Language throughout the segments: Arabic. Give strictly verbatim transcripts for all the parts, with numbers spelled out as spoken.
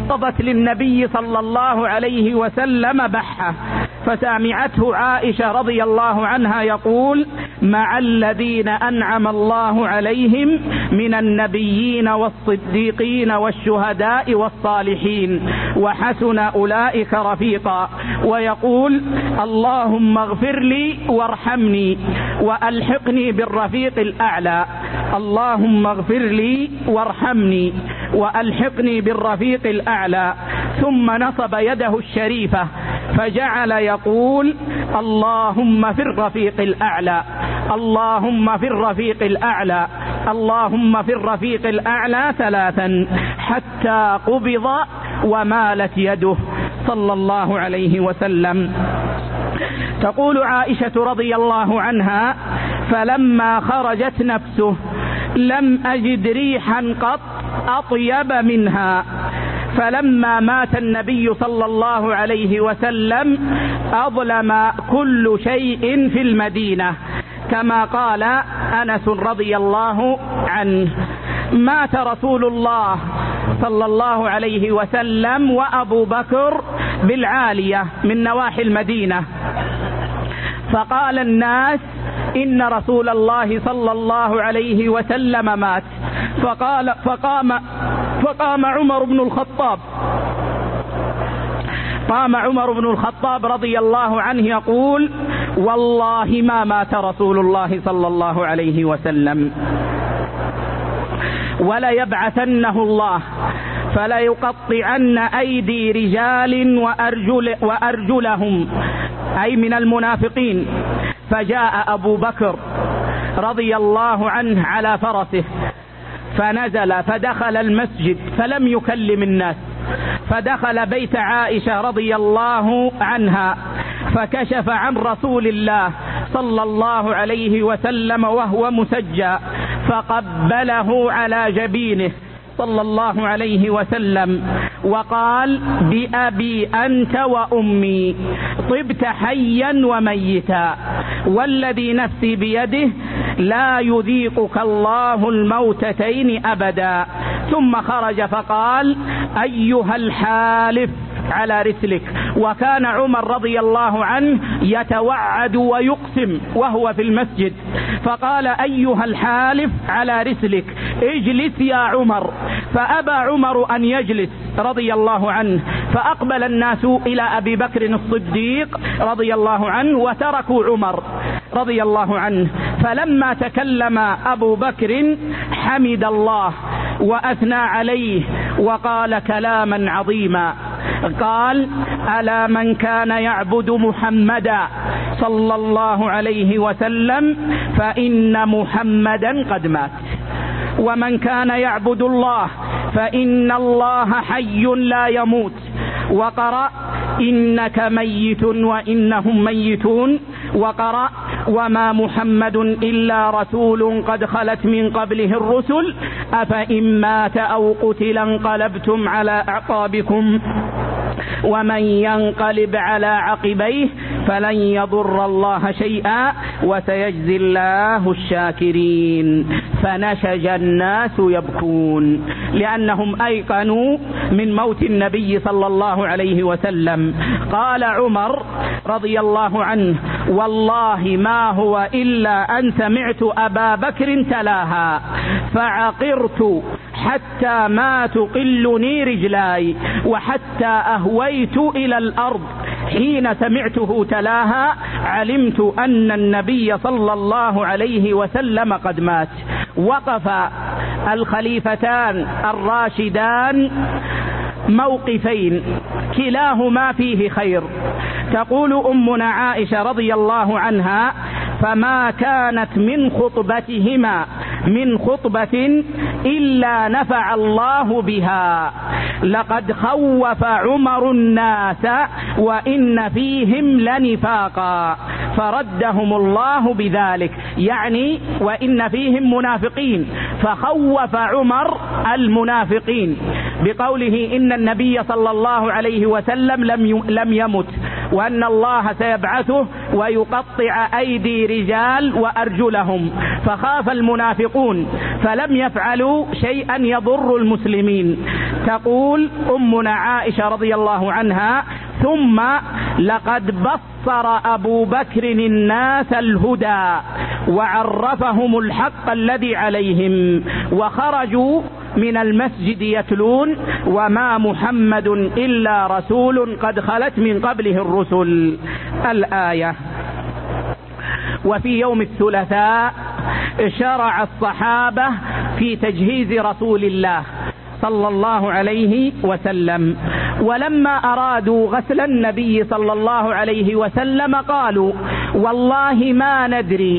قضت للنبي صلى الله عليه وسلم بحة، فسمعته عائشة رضي الله عنها يقول: مع الذين أنعم الله عليهم من النبيين والصديقين والشهداء والصالحين وحسن أولئك رفيقا. ويقول: اللهم اغفر لي وارحمني وألحقني بالرفيق الأعلى، اللهم اغفر لي وارحمني وألحقني بالرفيق الأعلى. ثم نصب يده الشريفة فجعل يقول: اللهم في الرفيق الأعلى، اللهم في الرفيق الأعلى، اللهم في الرفيق الأعلى ثلاثا حتى قبض ومالت يده صلى الله عليه وسلم. تقول عائشة رضي الله عنها: فلما خرجت نفسه لم أجد ريحا قط أطيب منها، فلما مات النبي صلى الله عليه وسلم أظلم كل شيء في المدينة، كما قال أنس رضي الله عنه: مات رسول الله صلى الله عليه وسلم وأبو بكر بالعالية من نواحي المدينة، فقال الناس: إن رسول الله صلى الله عليه وسلم مات. فقال فقام فقام عمر بن الخطاب قام عمر بن الخطاب رضي الله عنه يقول: والله ما مات رسول الله صلى الله عليه وسلم، ولا يبعثنه الله فلا يقطعن أيدي رجال وأرجل وأرجلهم، أي من المنافقين. فجاء أبو بكر رضي الله عنه على فرسه فنزل فدخل المسجد فلم يكلم الناس، فدخل بيت عائشة رضي الله عنها فكشف عن رسول الله صلى الله عليه وسلم وهو مسجى، فقبله على جبينه صلى الله عليه وسلم وقال: بأبي أنت وأمي طبت حيا وميتا، والذي نفسي بيده لا يذيقك الله الموتتين أبدا. ثم خرج فقال: أيها الحالف على رسلك. وكان عمر رضي الله عنه يتوعد ويقسم وهو في المسجد، فقال: أيها الحالف على رسلك اجلس يا عمر، فأبى عمر أن يجلس رضي الله عنه، فأقبل الناس إلى أبي بكر الصديق رضي الله عنه وتركوا عمر رضي الله عنه. فلما تكلم أبو بكر حمد الله وأثنى عليه وقال كلاما عظيما، قال: ألا من كان يعبد محمدا صلى الله عليه وسلم فإن محمدا قد مات، ومن كان يعبد الله فإن الله حي لا يموت. وقرأ: إنك ميت وإنهم ميتون. وقرأ: وما محمد إلا رسول قد خلت من قبله الرسل أفإن مات أو قتل انقلبتم على أعقابكم ومن ينقلب على عقبيه فلن يضر الله شيئا وسيجزي الله الشاكرين. فنشج الناس يبكون لأنهم أيقنوا من موت النبي صلى الله عليه وسلم. قال عمر رضي الله عنه: والله ما هو إلا أن سمعت أبا بكر تلاها فعقرت حتى ما تقلني رجلاي وحتى أهويت إلى الأرض. حين سمعته تلاها علمت أن النبي صلى الله عليه وسلم قد مات. وقف الخليفتان الراشدان موقفين كلاهما فيه خير. تقول أمنا عائشة رضي الله عنها: فما كانت من خطبتهما من خطبة إلا نفع الله بها، لقد خوف عمر الناس وإن فيهم لنفاقا فردهم الله بذلك، يعني وإن فيهم منافقين، فخوف عمر المنافقين بقوله إن النبي صلى الله عليه وسلم لم لم يمت وأن الله سيبعثه ويقطع أيدي رجال وأرجلهم، فخاف المنافقون فلم يفعلوا شيئا يضر المسلمين. تقول أمنا عائشة رضي الله عنها: ثم لقد بصر أبو بكر الناس الهدى وعرفهم الحق الذي عليهم، وخرجوا من المسجد يتلون: وما محمد إلا رسول قد خلت من قبله الرسل. الآية. وفي يوم الثلاثاء شرع الصحابة في تجهيز رسول الله صلى الله عليه وسلم، ولما أرادوا غسل النبي صلى الله عليه وسلم قالوا: والله ما ندري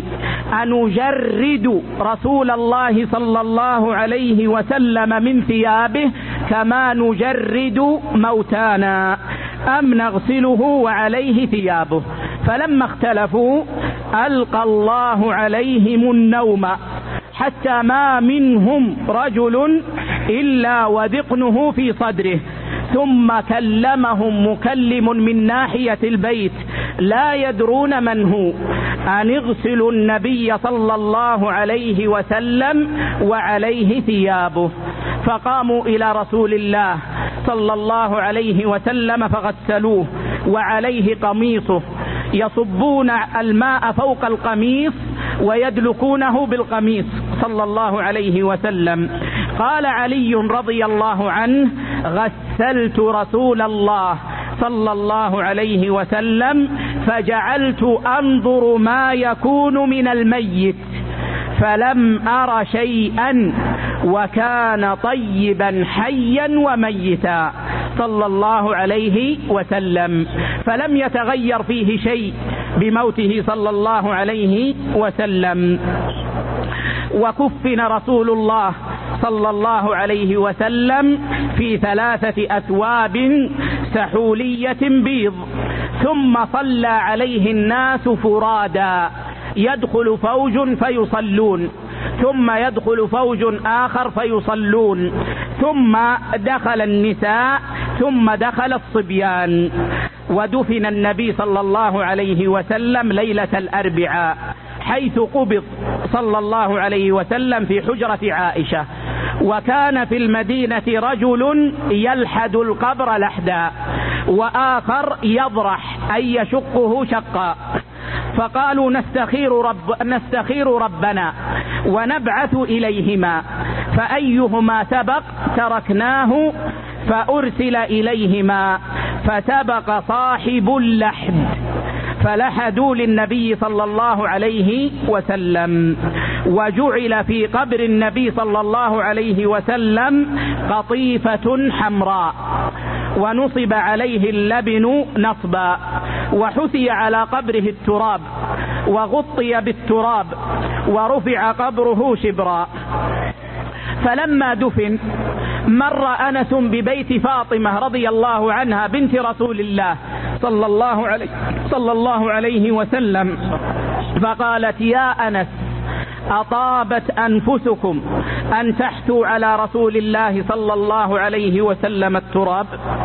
أنجرد رسول الله صلى الله عليه وسلم من ثيابه كما نجرد موتانا، أم نغسله وعليه ثيابه. فلما اختلفوا ألقى الله عليهم النوم حتى ما منهم رجل إلا وذقنه في صدره، ثم كلمهم مكلم من ناحية البيت لا يدرون من هو: أن اغسلوا النبي صلى الله عليه وسلم وعليه ثيابه. فقاموا إلى رسول الله صلى الله عليه وسلم فغسلوه وعليه قميصه، يصبون الماء فوق القميص ويدلكونه بالقميص صلى الله عليه وسلم. قال علي رضي الله عنه: غسلت رسول الله صلى الله عليه وسلم فجعلت أنظر ما يكون من الميت فلم أر شيئا، وكان طيبا حيا وميتا صلى الله عليه وسلم، فلم يتغير فيه شيء بموته صلى الله عليه وسلم. وكفن رسول الله صلى الله عليه وسلم في ثلاثة أثواب سحولية بيض، ثم صلى عليه الناس فرادا، يدخل فوج فيصلون، ثم يدخل فوج آخر فيصلون، ثم دخل النساء، ثم دخل الصبيان. ودفن النبي صلى الله عليه وسلم ليلة الأربعاء، حيث قبض صلى الله عليه وسلم في حجرة عائشة. وكان في المدينة رجل يلحد القبر لحدا، وآخر يضرح أي يشقه شقا، فقالوا: نستخير, رب نستخير ربنا ونبعث إليهما، فأيهما سبق تركناه فأرسل إليهما، فسبق صاحب اللحد فلحدوا للنبي صلى الله عليه وسلم. وجعل في قبر النبي صلى الله عليه وسلم قطيفة حمراء، ونصب عليه اللبن نصبا، وحثي على قبره التراب، وغطي بالتراب، ورفع قبره شبرا. فلما دفن مر أنس ببيت فاطمة رضي الله عنها بنت رسول الله صلى الله عليه, صلى الله عليه وسلم، فقالت: يا أنس، أطابت أنفسكم أن تحثوا على رسول الله صلى الله عليه وسلم التراب؟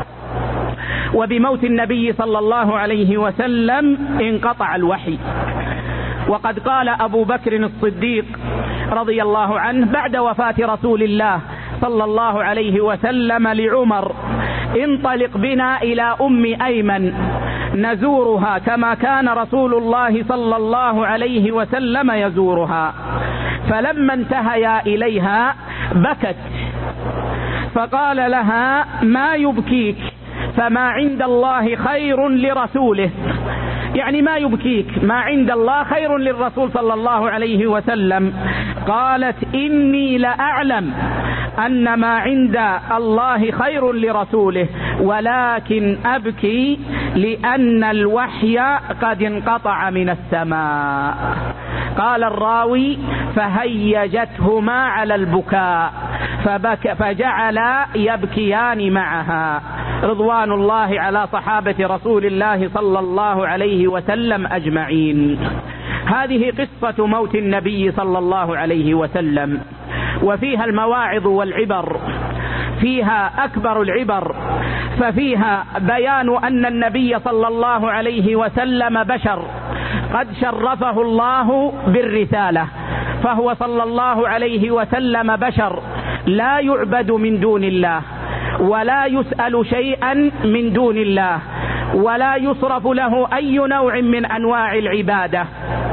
وبموت النبي صلى الله عليه وسلم انقطع الوحي. وقد قال أبو بكر الصديق رضي الله عنه بعد وفاة رسول الله صلى الله عليه وسلم لعمر: انطلق بنا إلى أم أيمن نزورها كما كان رسول الله صلى الله عليه وسلم يزورها. فلما انتهيا إليها بكت، فقال لها: ما يبكيك؟ فما عند الله خير لرسوله، يعني ما يبكيك، ما عند الله خير للرسول صلى الله عليه وسلم. قالت: إني لأعلم أن ما عند الله خير لرسوله، ولكن أبكي لأن الوحي قد انقطع من السماء. قال الراوي: فهيجتهما على البكاء فبك فجعلا يبكيان معها، رضوان الله على صحابة رسول الله صلى الله عليه وسلم أجمعين. هذه قصة موت النبي صلى الله عليه وسلم، وفيها المواعظ والعبر. فيها أكبر العبر، ففيها بيان أن النبي صلى الله عليه وسلم بشر قد شرفه الله بالرسالة، فهو صلى الله عليه وسلم بشر لا يعبد من دون الله، ولا يسأل شيئا من دون الله، ولا يصرف له أي نوع من أنواع العبادة.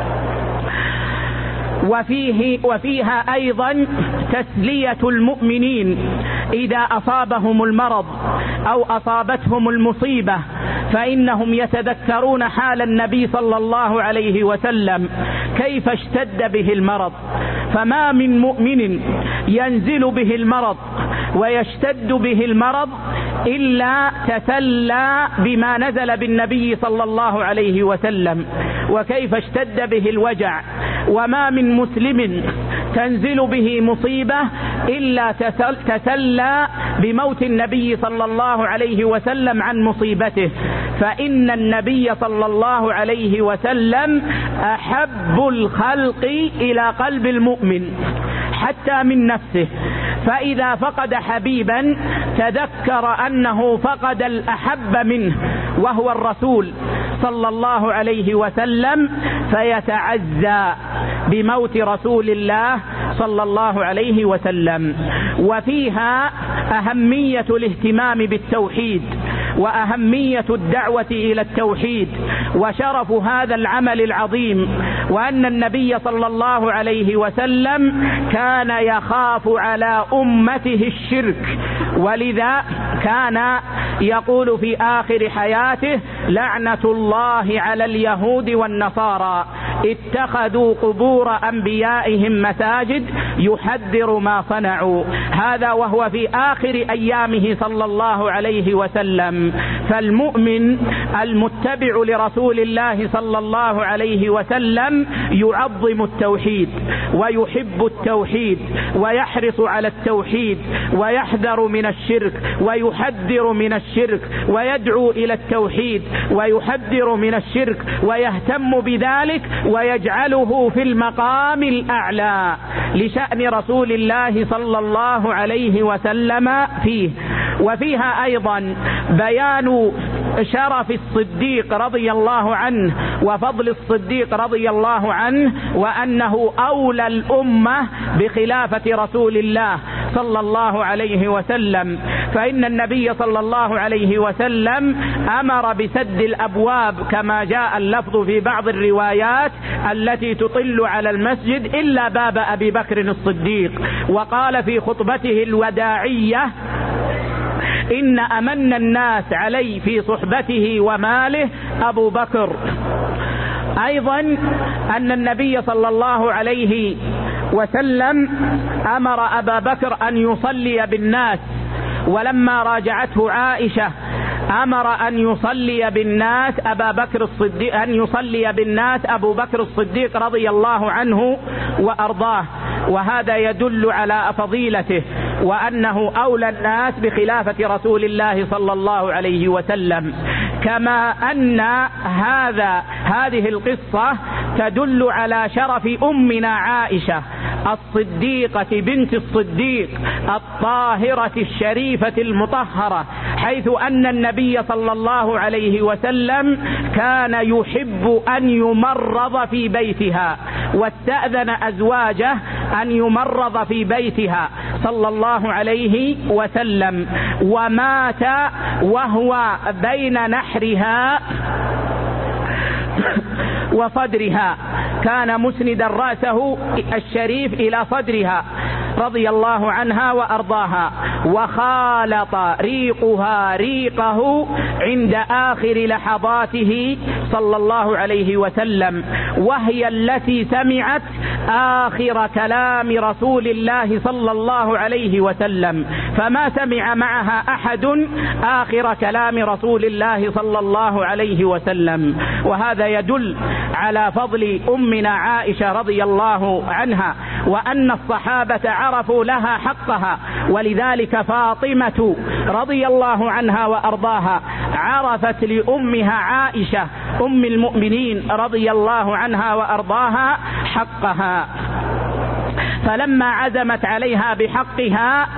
وفيه وفيها أيضا تسلية المؤمنين إذا أصابهم المرض أو أصابتهم المصيبة، فإنهم يتذكرون حال النبي صلى الله عليه وسلم كيف اشتد به المرض، فما من مؤمن ينزل به المرض ويشتد به المرض إلا تسلى بما نزل بالنبي صلى الله عليه وسلم وكيف اشتد به الوجع. وما من مسلم تنزل به مصيبة إلا تسلى بموت النبي صلى الله عليه وسلم عن مصيبته، فإن النبي صلى الله عليه وسلم أحب الخلق إلى قلب المؤمن حتى من نفسه، فإذا فقد حبيبا تذكر أنه فقد الأحب منه وهو الرسول صلى الله عليه وسلم، فيتعزى بموت رسول الله صلى الله عليه وسلم. وفيها أهمية الاهتمام بالتوحيد وأهمية الدعوة إلى التوحيد وشرف هذا العمل العظيم، وأن النبي صلى الله عليه وسلم كان يخاف على أمته الشرك، ولذا كان يقول في آخر حياته: لعنة الله على اليهود والنصارى اتخذوا قبور أنبيائهم مساجد يحذر ما صنعوا. هذا وهو في آخر أيامه صلى الله عليه وسلم. فالمؤمن المتبع لرسول الله صلى الله عليه وسلم يعظم التوحيد ويحب التوحيد ويحرص على التوحيد ويحذر من الشرك ويحذر من الشرك ويدعو إلى التوحيد ويحذر من الشرك ويهتم بذلك ويجعله في المقام الأعلى لشأن رسول الله صلى الله عليه وسلم فيه. وفيها أيضا بيان شرف الصديق رضي الله عنه وفضل الصديق رضي الله عنه، وأنه أولى الأمة بخلافة رسول الله صلى الله عليه وسلم، فإن النبي صلى الله عليه وسلم أمر بسد الأبواب كما جاء اللفظ في بعض الروايات التي تطل على المسجد إلا باب أبي بكر الصديق، وقال في خطبته الوداعية: إن أمن الناس علي في صحبته وماله أبو بكر. أيضا أن النبي صلى الله عليه وسلم أمر أبا بكر أن يصلي بالناس، ولما راجعته عائشة أمر أن يصلي بالناس أبا بكر الصديق أن يصلي بالناس أبو بكر الصديق رضي الله عنه وأرضاه، وهذا يدل على فضيلته وأنه أولى الناس بخلافة رسول الله صلى الله عليه وسلم. كما أن هذا هذه القصة تدل على شرف أمنا عائشة الصديقة بنت الصديق الطاهرة الشريفة المطهرة، حيث أن النبي صلى الله عليه وسلم كان يحب أن يمرض في بيتها، واستأذن أزواجه أن يمرض في بيتها صلى الله عليه وسلم، ومات وهو بين نحرها وصدرها، كان مسندا رأسه الشريف إلى صدرها رضي الله عنها وأرضاها، وخالط ريقها ريقه عند آخر لحظاته صلى الله عليه وسلم، وهي التي سمعت آخر كلام رسول الله صلى الله عليه وسلم، فما سمع معها أحد آخر كلام رسول الله صلى الله عليه وسلم. وهذا يدل على فضل أمنا عائشة رضي الله عنها، وأن الصحابة عرفوا لها حقها، ولذلك فاطمة رضي الله عنها وأرضاها عرفت لأمها عائشة أم المؤمنين رضي الله عنها وأرضاها حقها، فلما عزمت عليها بحقها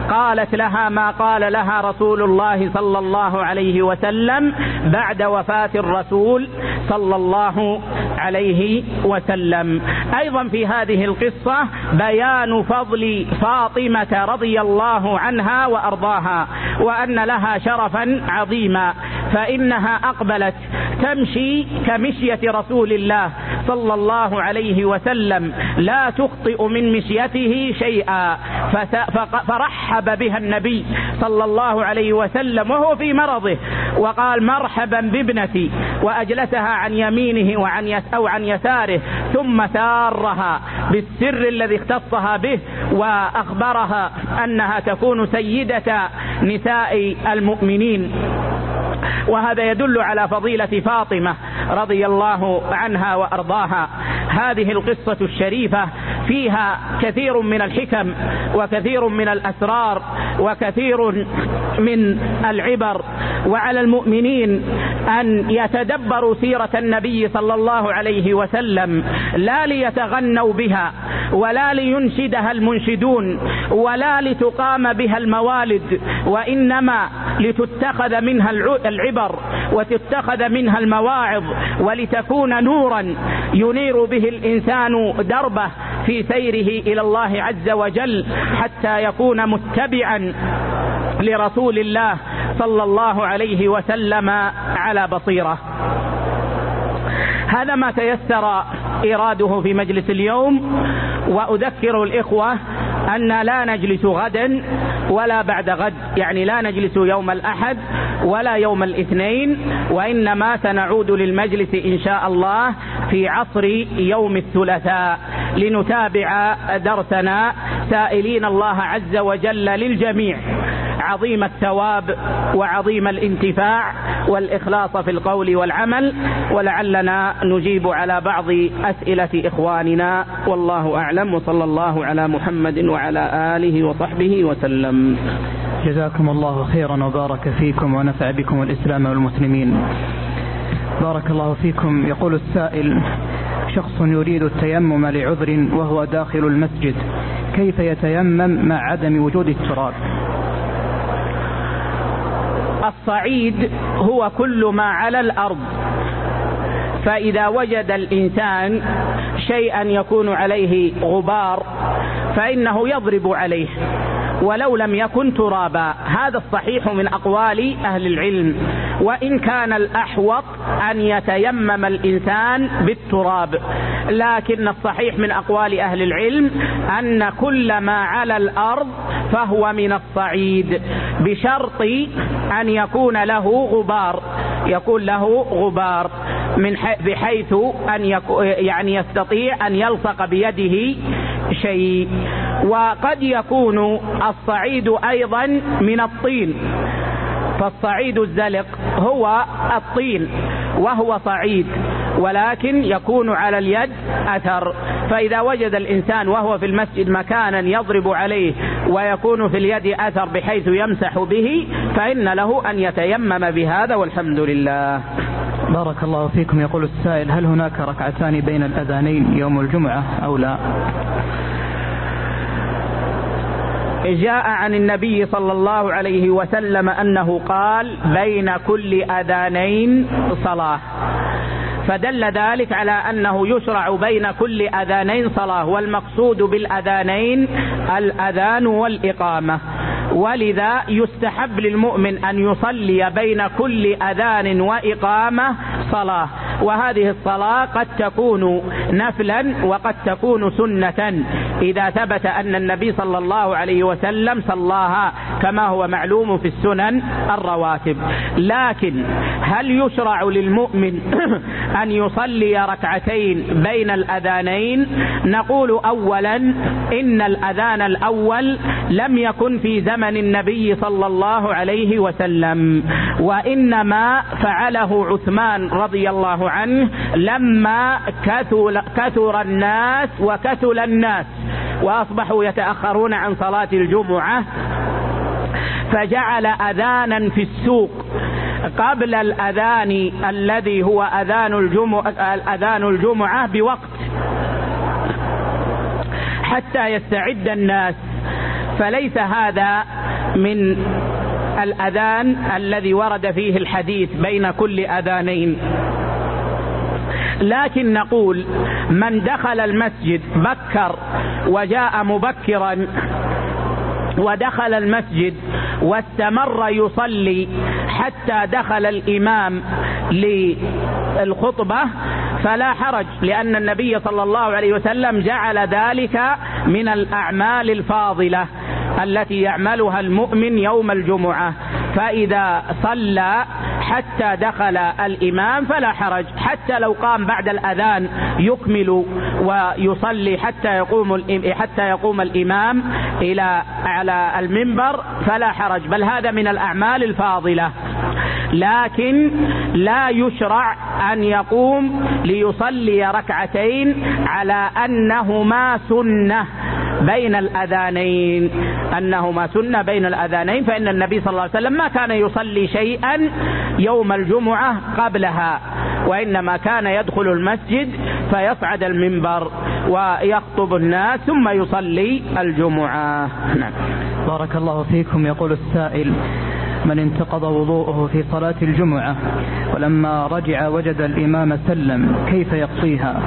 قالت لها ما قال لها رسول الله صلى الله عليه وسلم بعد وفاة الرسول صلى الله عليه وسلم. أيضا في هذه القصة بيان فضل فاطمة رضي الله عنها وأرضاها، وأن لها شرفا عظيما، فإنها أقبلت تمشي كمشية رسول الله صلى الله عليه وسلم، لا تخطئ من مشيته شيئا، فرحب بها النبي صلى الله عليه وسلم وهو في مرضه، وقال مرحبا بابنتي، وأجلسها عن يمينه وعن يس أو عن يساره، ثم سارها بالسر الذي اختصها به، وأخبرها أنها تكون سيدة نساء المؤمنين. وهذا يدل على فضيلة فاطمة رضي الله عنها وأرضاها. هذه القصة الشريفة فيها كثير من الحكم وكثير من الأسرار وكثير من العبر، وعلى المؤمنين أن يتدبروا سيرة النبي صلى الله عليه وسلم، لا ليتغنوا بها ولا لينشدها المنشدون ولا لتقام بها الموالد، وإنما لتتخذ منها العبر وتتخذ منها المواعظ، ولتكون نورا ينير به الإنسان دربه في سيره إلى الله عز وجل، حتى يكون متبعا لرسول الله صلى الله عليه وسلم على بصيرة. هذا ما تيسر إراده في مجلس اليوم، وأذكر الإخوة أن لا نجلس غدا ولا بعد غد، يعني لا نجلس يوم الأحد ولا يوم الاثنين، وإنما سنعود للمجلس إن شاء الله في عصر يوم الثلاثاء لنتابع درسنا، سائلين الله عز وجل للجميع عظيم الثواب وعظيم الانتفاع والإخلاص في القول والعمل، ولعلنا نجيب على بعض أسئلة إخواننا، والله أعلم، وصلى الله على محمد وعلى آله وصحبه وسلم. جزاكم الله خيرا وبارك فيكم ونفع بكم الإسلام والمسلمين. بارك الله فيكم. يقول السائل: شخص يريد التيمم لعذر وهو داخل المسجد، كيف يتيمم مع عدم وجود التراب؟ الصعيد هو كل ما على الأرض، فإذا وجد الإنسان شيئا يكون عليه غبار فإنه يضرب عليه ولو لم يكن ترابا. هذا الصحيح من أقوال أهل العلم، وإن كان الأحوط أن يتيمم الإنسان بالتراب، لكن الصحيح من أقوال أهل العلم أن كل ما على الأرض فهو من الصعيد، بشرط أن يكون له غبار، يكون له غبار من بحيث أن يكو يعني يستطيع أن يلصق بيده شيء. وقد يكون الصعيد أيضا من الطين، فالصعيد الزلق هو الطين وهو صعيد، ولكن يكون على اليد أثر، فإذا وجد الإنسان وهو في المسجد مكانا يضرب عليه ويكون في اليد أثر بحيث يمسح به، فإن له أن يتيمم بهذا، والحمد لله. بارك الله فيكم. يقول السائل: هل هناك ركعتان بين الأذانين يوم الجمعة أو لا؟ جاء عن النبي صلى الله عليه وسلم أنه قال: بين كل أذانين صلاة، فدل ذلك على أنه يشرع بين كل أذانين صلاة، والمقصود بالأذانين الأذان والإقامة، ولذا يستحب للمؤمن أن يصلي بين كل أذان وإقامة صلاة، وهذه الصلاة قد تكون نفلا وقد تكون سنة إذا ثبت أن النبي صلى الله عليه وسلم صلاها كما هو معلوم في السنن الرواتب. لكن هل يشرع للمؤمن أن يصلي ركعتين بين الأذانين؟ نقول أولا إن الأذان الأول لم يكن في زمن النبي صلى الله عليه وسلم، وإنما فعله عثمان رضي الله عنه لما كثر, كثر الناس وكثل الناس وأصبحوا يتأخرون عن صلاة الجمعة، فجعل أذانا في السوق قبل الأذان الذي هو أذان الجمعة, أذان الجمعة بوقت حتى يستعد الناس، فليس هذا من الأذان الذي ورد فيه الحديث بين كل أذانين، لكن نقول من دخل المسجد بكر وجاء مبكرا ودخل المسجد واستمر يصلي حتى دخل الإمام للخطبة فلا حرج، لأن النبي صلى الله عليه وسلم جعل ذلك من الأعمال الفاضلة التي يعملها المؤمن يوم الجمعة، فإذا صلى حتى دخل الإمام فلا حرج، حتى لو قام بعد الأذان يكمل ويصلي حتى يقوم حتى يقوم الإمام إلى على المنبر فلا حرج، بل هذا من الأعمال الفاضلة. لكن لا يشرع أن يقوم ليصلي ركعتين على أنهما سنة بين الأذانين أنهما سنة بين الأذانين فإن النبي صلى الله عليه وسلم ما كان يصلي شيئا يوم الجمعة قبلها، وإنما كان يدخل المسجد فيصعد المنبر ويخطب الناس ثم يصلي الجمعة. نعم. بارك الله فيكم. يقول السائل: من انتقض وضوءه في صلاة الجمعة ولما رجع وجد الإمام سلم كيف يقضيها؟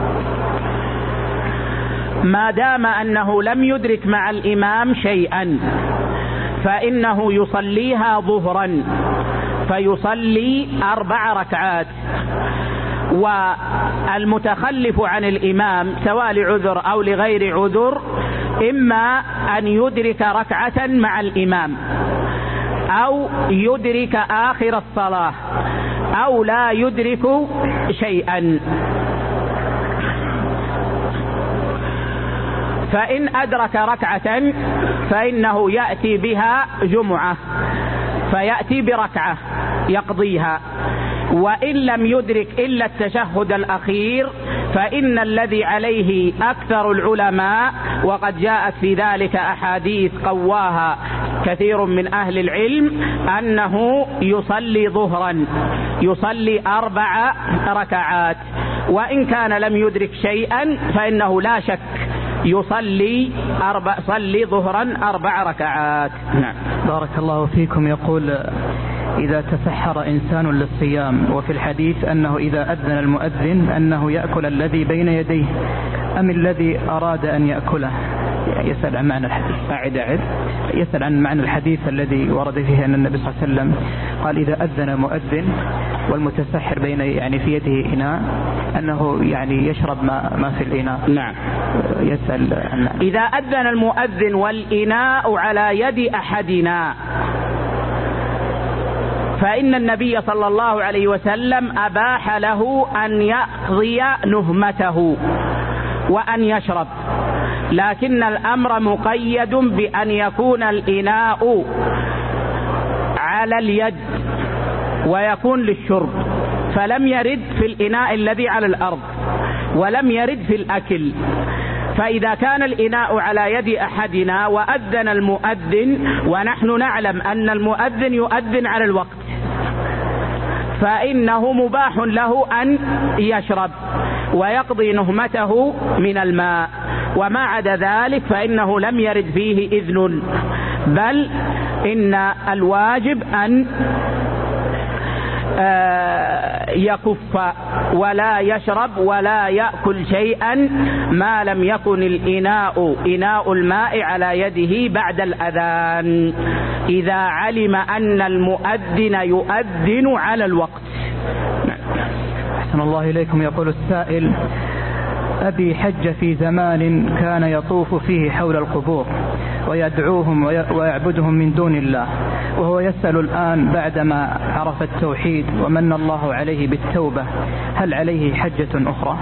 ما دام أنه لم يدرك مع الإمام شيئا فإنه يصليها ظهرا، فيصلي أربع ركعات، والمتخلف عن الإمام سواء لعذر أو لغير عذر إما أن يدرك ركعة مع الإمام أو يدرك آخر الصلاة أو لا يدرك شيئا. فإن أدرك ركعة فإنه يأتي بها جمعة، فيأتي بركعة يقضيها، وإن لم يدرك إلا التشهد الأخير فإن الذي عليه أكثر العلماء، وقد جاءت في ذلك أحاديث قواها كثير من أهل العلم، أنه يصلي ظهرا، يصلي أربع ركعات، وإن كان لم يدرك شيئا فإنه لا شك يصلي أربع صلي ظهرا أربع ركعات. نعم. بارك الله فيكم. يقول: إذا تسحر إنسان للصيام وفي الحديث أنه إذا أذن المؤذن أنه يأكل الذي بين يديه أم الذي أراد أن يأكله؟ يسأل عن معنى الحديث. أعد أعد يسأل عن معنى الحديث الذي ورد فيه أن النبي صلى الله عليه وسلم قال: إذا أذن مؤذن والمتسحر بين يعني في يده إناء أنه يعني يشرب ما, ما في الإناء. نعم. يسأل عن إذا أذن المؤذن والإناء على يد أحدنا فإن النبي صلى الله عليه وسلم أباح له أن يقضي نهمته وأن يشرب، لكن الأمر مقيد بأن يكون الإناء على اليد ويكون للشرب، فلم يرد في الإناء الذي على الأرض ولم يرد في الأكل. فإذا كان الإناء على يد أحدنا وأذن المؤذن ونحن نعلم أن المؤذن يؤذن على الوقت فإنه مباح له أن يشرب ويقضي نهمته من الماء، وما عدا ذلك فإنه لم يرد فيه إذن، بل إن الواجب أن يكف ولا يشرب ولا يأكل شيئا ما لم يكن الإناء إناء الماء على يده بعد الأذان، إذا علم أن المؤذن يؤذن على الوقت. أحسن الله إليكم. يقول السائل: أبي حج في زمان كان يطوف فيه حول القبور ويدعوهم ويعبدهم من دون الله، وهو يسأل الآن بعدما عرف التوحيد ومن الله عليه بالتوبة هل عليه حجة أخرى؟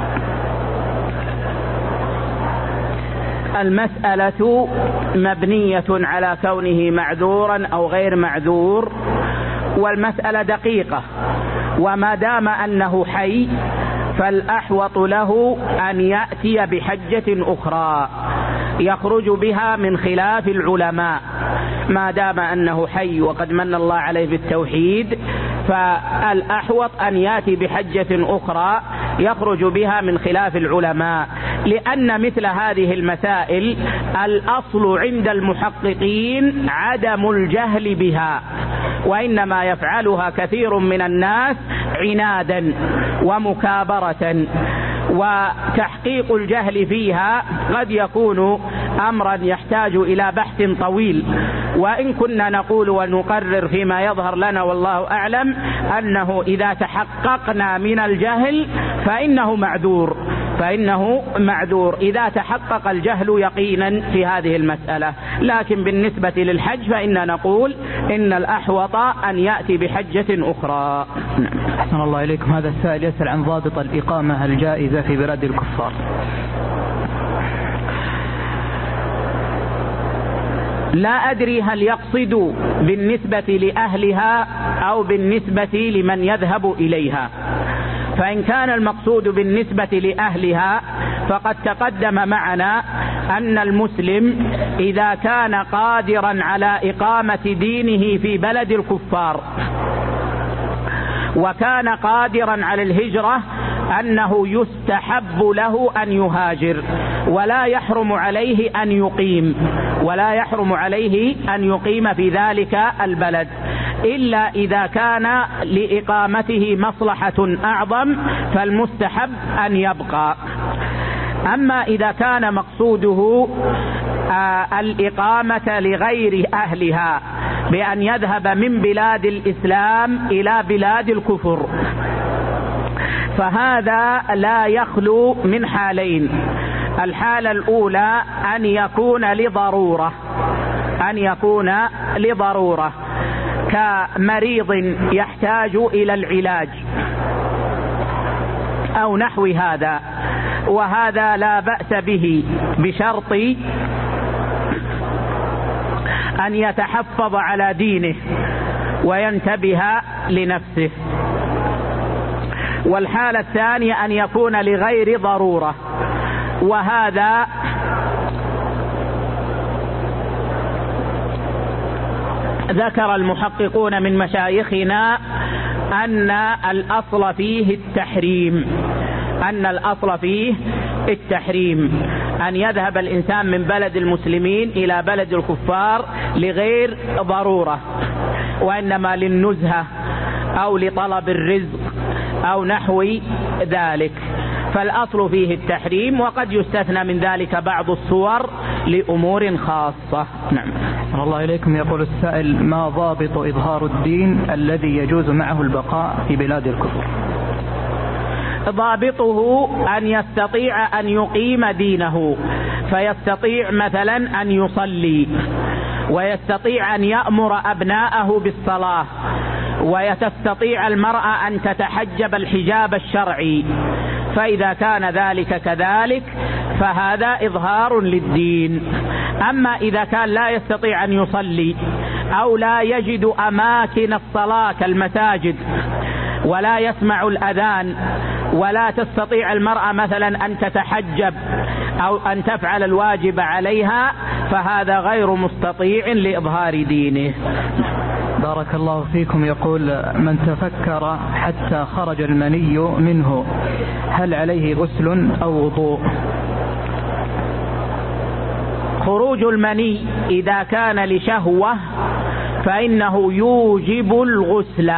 المسألة مبنية على كونه معذورا أو غير معذور، والمسألة دقيقة، وما دام أنه حي فالأحوط له أن يأتي بحجة أخرى يخرج بها من خلاف العلماء، ما دام أنه حي وقد من الله عليه بالتوحيد فالأحوط أن يأتي بحجة أخرى يخرج بها من خلاف العلماء، لأن مثل هذه المسائل الأصل عند المحققين عدم الجهل بها، وإنما يفعلها كثير من الناس عنادا ومكابرة، وتحقيق الجهل فيها قد يكون أمرا يحتاج إلى بحث طويل. وإن كنا نقول ونقرر فيما يظهر لنا والله أعلم أنه إذا تحققنا من الجهل فإنه معذور فإنه معذور إذا تحقق الجهل يقينا في هذه المسألة. لكن بالنسبة للحج فإننا نقول إن الأحوط أن يأتي بحجة أخرى. أحسن الله إليكم. هذا السائل يسأل عن ضابط الإقامة الجائزة في بلاد الكفار. لا أدري هل يقصد بالنسبة لأهلها أو بالنسبة لمن يذهب إليها. فإن كان المقصود بالنسبة لأهلها فقد تقدم معنا أن المسلم إذا كان قادرا على إقامة دينه في بلد الكفار وكان قادرا على الهجرة أنه يستحب له أن يهاجر، ولا يحرم عليه أن يقيم ولا يحرم عليه أن يقيم في ذلك البلد، إلا إذا كان لإقامته مصلحة أعظم فالمستحب أن يبقى. أما إذا كان مقصوده آه الإقامة لغير أهلها بأن يذهب من بلاد الإسلام إلى بلاد الكفر فهذا لا يخلو من حالين. الحالة الأولى أن يكون لضرورة أن يكون لضرورة كمريض يحتاج إلى العلاج أو نحو هذا، وهذا لا بأس به بشرط أن يتحفظ على دينه وينتبه لنفسه. والحالة الثانية أن يكون لغير ضرورة، وهذا ذكر المحققون من مشايخنا أن الأصل فيه التحريم أن الأصل فيه التحريم أن يذهب الإنسان من بلد المسلمين إلى بلد الكفار لغير ضرورة، وإنما للنزهة أو لطلب الرزق أو نحو ذلك، فالأصل فيه التحريم، وقد يستثنى من ذلك بعض الصور لأمور خاصة. نعم. الله إليكم. يقول السائل: ما ضابط إظهار الدين الذي يجوز معه البقاء في بلاد الكفر؟ ضابطه أن يستطيع أن يقيم دينه، فيستطيع مثلا أن يصلي، ويستطيع أن يأمر أبناءه بالصلاة، ويستطيع المرأة أن تتحجب الحجاب الشرعي. فإذا كان ذلك كذلك فهذا إظهار للدين. أما إذا كان لا يستطيع أن يصلي أو لا يجد أماكن الصلاة كالمساجد ولا يسمع الأذان ولا تستطيع المرأة مثلا أن تتحجب أو أن تفعل الواجب عليها، فهذا غير مستطيع لإظهار دينه. بارك الله فيكم. يقول: من تفكر حتى خرج المني منه هل عليه غسل أو وضوء؟ خروج المني إذا كان لشهوة فإنه يوجب الغسل،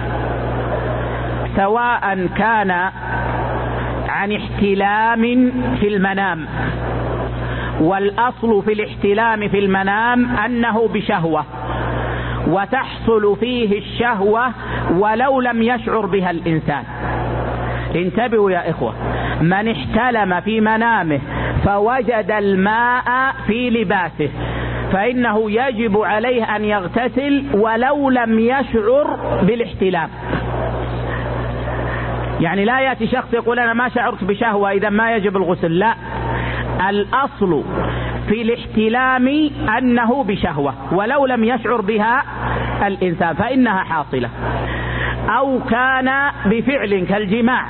سواء كان عن احتلام في المنام، والأصل في الاحتلام في المنام أنه بشهوة، وتحصل فيه الشهوة ولو لم يشعر بها الإنسان. انتبهوا يا إخوة، من احتلم في منامه فوجد الماء في لباسه فإنه يجب عليه أن يغتسل ولو لم يشعر بالاحتلام. يعني لا يأتي شخص يقول أنا ما شعرت بشهوة إذا ما يجب الغسل، لا، الأصل في الاحتلام أنه بشهوة ولو لم يشعر بها الإنسان فإنها حاصلة، أو كان بفعل كالجماع،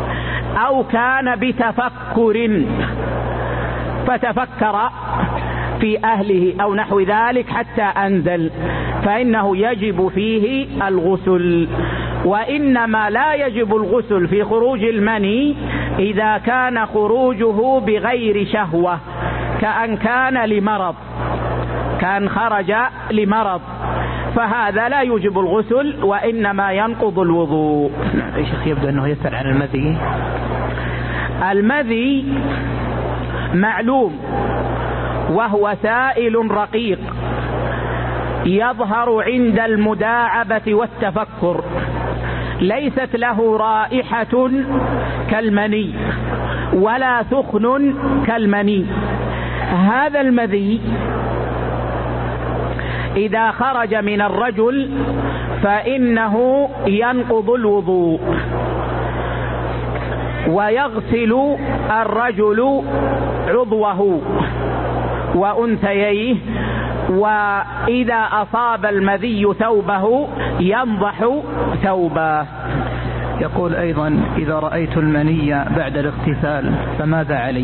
أو كان بتفكر فتفكر في أهله أو نحو ذلك حتى أنزل، فإنه يجب فيه الغسل. وإنما لا يجب الغسل في خروج المني إذا كان خروجه بغير شهوة، كأن كان لمرض، كان خرج لمرض، فهذا لا يجب الغسل وإنما ينقض الوضوء. يا شيخ يبدو أنه يسأل عن المذي. المذي معلوم، وهو سائل رقيق يظهر عند المداعبة والتفكر، ليست له رائحة كالمني ولا سخن كالمني. هذا المذي إذا خرج من الرجل فإنه ينقض الوضوء، ويغسل الرجل عضوه وأنثييه، وإذا أصاب المذي ثوبه ينضح ثوبه. يقول أيضا: إذا رأيت المني بعد الاغتسال فماذا علي؟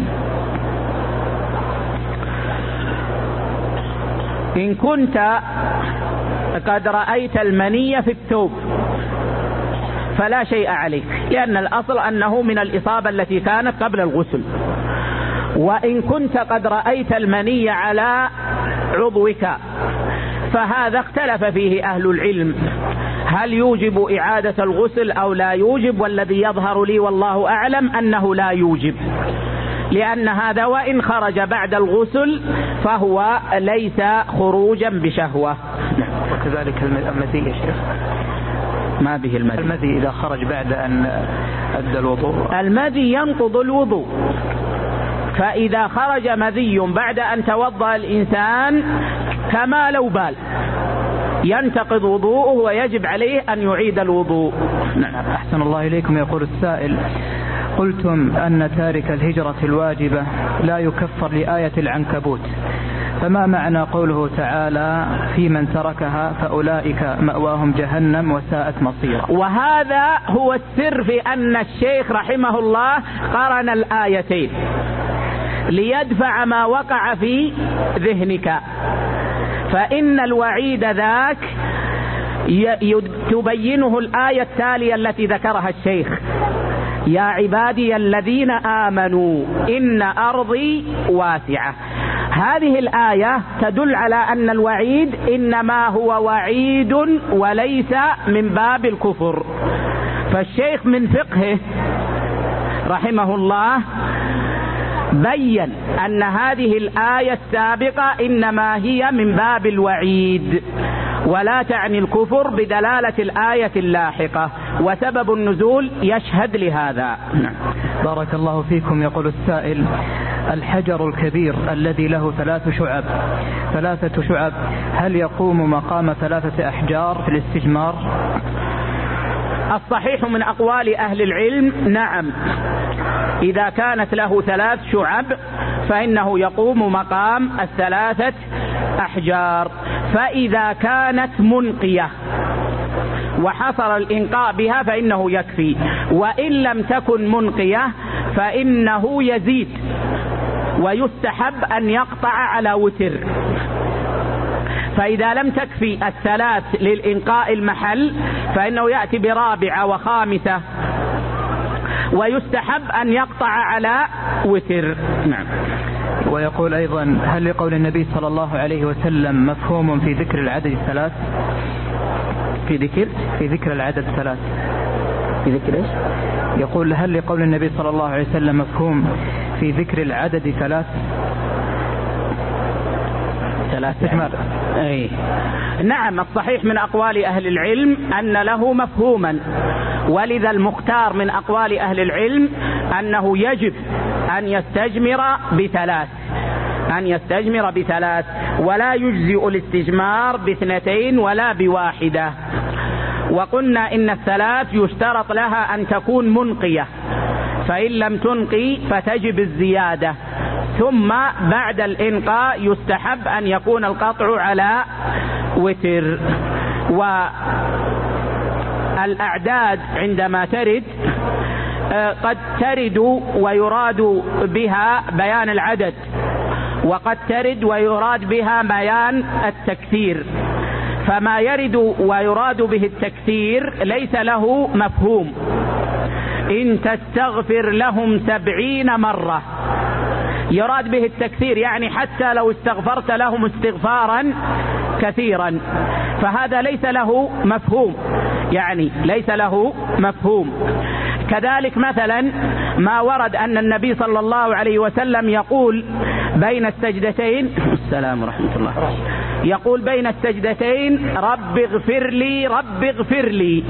إن كنت قد رأيت المني في الثوب فلا شيء عليك، لأن الأصل أنه من الإصابة التي كانت قبل الغسل. وإن كنت قد رأيت المني على عضوك فهذا اختلف فيه أهل العلم، هل يوجب إعادة الغسل أو لا يوجب؟ والذي يظهر لي والله أعلم أنه لا يوجب، لأن هذا وإن خرج بعد الغسل فهو ليس خروجا بشهوة. وكذلك المذي يا شيخ، ما به المذي. المذي إذا خرج بعد أن أدى الوضوء، المذي ينقض الوضوء، فإذا خرج مذي بعد أن توضأ الإنسان كما لو بال ينتقض وضوءه ويجب عليه أن يعيد الوضوء. نعم. أحسن الله إليكم. يقول السائل: قلتم أن تارك الهجرة الواجبة لا يكفر لآية العنكبوت، فما معنى قوله تعالى: في من تركها فأولئك مأواهم جهنم وساءت مصيرا؟ وهذا هو السر في أن الشيخ رحمه الله قرن الآيتين ليدفع ما وقع في ذهنك، فإن الوعيد ذاك تبينه الآية التالية التي ذكرها الشيخ: يا عبادي الذين آمنوا إن أرضي واسعة. هذه الآية تدل على أن الوعيد إنما هو وعيد وليس من باب الكفر. فالشيخ من فقهه رحمه الله بين أن هذه الآية السابقة إنما هي من باب الوعيد ولا تعني الكفر بدلالة الآية اللاحقة، وسبب النزول يشهد لهذا. بارك الله فيكم. يقول السائل: الحجر الكبير الذي له ثلاث شعب ثلاثة شعب هل يقوم مقام ثلاثة أحجار في الاستجمار؟ الصحيح من أقوال أهل العلم نعم، إذا كانت له ثلاث شعب فإنه يقوم مقام الثلاثة أحجار. فإذا كانت منقية وحصل الإنقاء بها فإنه يكفي، وإن لم تكن منقية فإنه يزيد، ويستحب أن يقطع على وتر. فإذا لم تكفي الثلاث للإنقاء المحل فإنه يأتي برابعة وخامسة، ويستحب أن يقطع على وتر. نعم. ويقول أيضا: هل لقول النبي صلى الله عليه وسلم مفهوم في ذكر العدد الثلاث؟ في ذكر في ذكر العدد الثلاث في ذكر إيش؟ يقول: هل لقول النبي صلى الله عليه وسلم مفهوم في ذكر العدد ثلاث؟ ثلاث استجمار. أي نعم، الصحيح من أقوال أهل العلم أن له مفهوما، ولذا المختار من أقوال أهل العلم أنه يجب أن يستجمر بثلاث أن يستجمر بثلاث ولا يجزئ الاستجمار باثنتين ولا بواحدة. وقلنا إن الثلاث يشترط لها أن تكون منقية، فإن لم تنقي فتجب الزيادة، ثم بعد الإنقاء يستحب أن يكون القطع على وتر. والأعداد عندما ترد قد ترد ويراد بها بيان العدد، وقد ترد ويراد بها بيان التكثير، فما يرد ويراد به التكثير ليس له مفهوم. إن تستغفر لهم سبعين مرة يراد به التكثير، يعني حتى لو استغفرت لهم استغفارا كثيرا، فهذا ليس له مفهوم، يعني ليس له مفهوم. كذلك مثلا ما ورد أن النبي صلى الله عليه وسلم يقول بين السجدتين، السلام ورحمة الله، يقول بين السجدتين رب اغفر لي رب اغفر لي،